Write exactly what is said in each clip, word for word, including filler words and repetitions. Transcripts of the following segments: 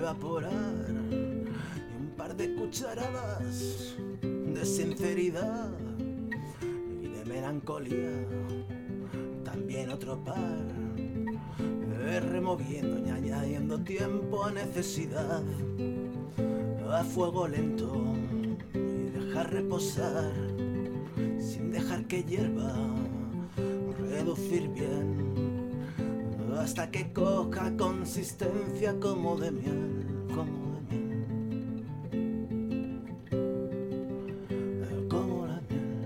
evaporar y un par de cucharadas de sinceridad y de melancolía, también otro par, eh, removiendo y añadiendo tiempo a necesidad, a fuego lento y dejar reposar sin dejar que hierva, reducir bien hasta que coja consistencia como de miel, como de miel, como la miel.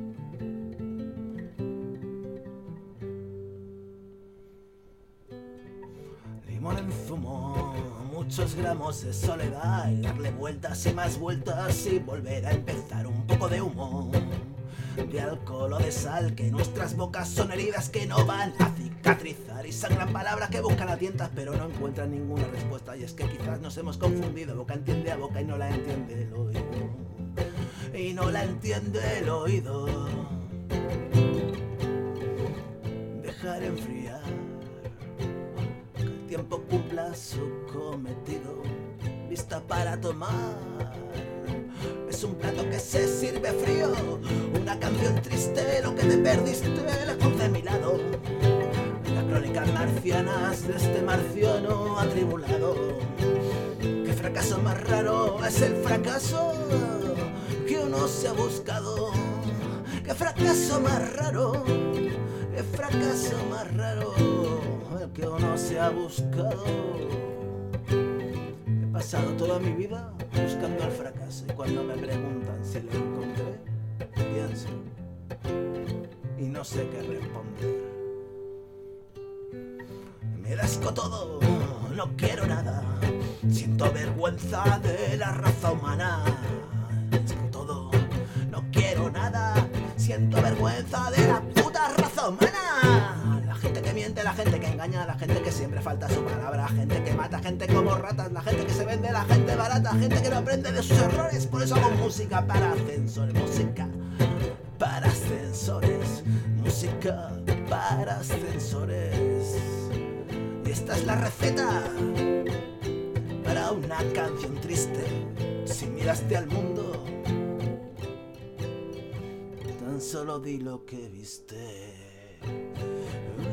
Limón en zumo, muchos gramos de soledad y darle vueltas y más vueltas y volver a empezar. Un poco de humo, de alcohol o de sal, que nuestras bocas son heridas que no van a cicatrizar y sangran palabras que buscan a tientas pero no encuentran ninguna respuesta. Y es que quizás nos hemos confundido, boca entiende a boca y no la entiende el oído, y no la entiende el oído. Dejar enfriar, que el tiempo cumpla su cometido, lista para tomar. Es un plato que se sirve frío, una canción triste, lo que te perdiste lejos de mi lado. Las crónicas marcianas de este marciano atribulado. Qué fracaso más raro es el fracaso que uno se ha buscado. Qué fracaso más raro, qué fracaso más raro el que uno se ha buscado. He pasado toda mi vida buscando el fracaso y cuando me preguntan si lo encontré, pienso y no sé qué responder. Me dasco todo, no quiero nada, siento vergüenza de la raza humana. Me dasco todo, no quiero nada, siento vergüenza de la puta raza humana. La gente que miente, la gente que engaña, la gente que siempre falta su palabra, gente que mata, gente como ratas, la gente que se vende, la gente barata, gente que no aprende de sus errores. Por eso hago música para ascensores, música para ascensores, música para ascensores. Y esta es la receta para una canción triste. Si miraste al mundo, tan solo di lo que viste.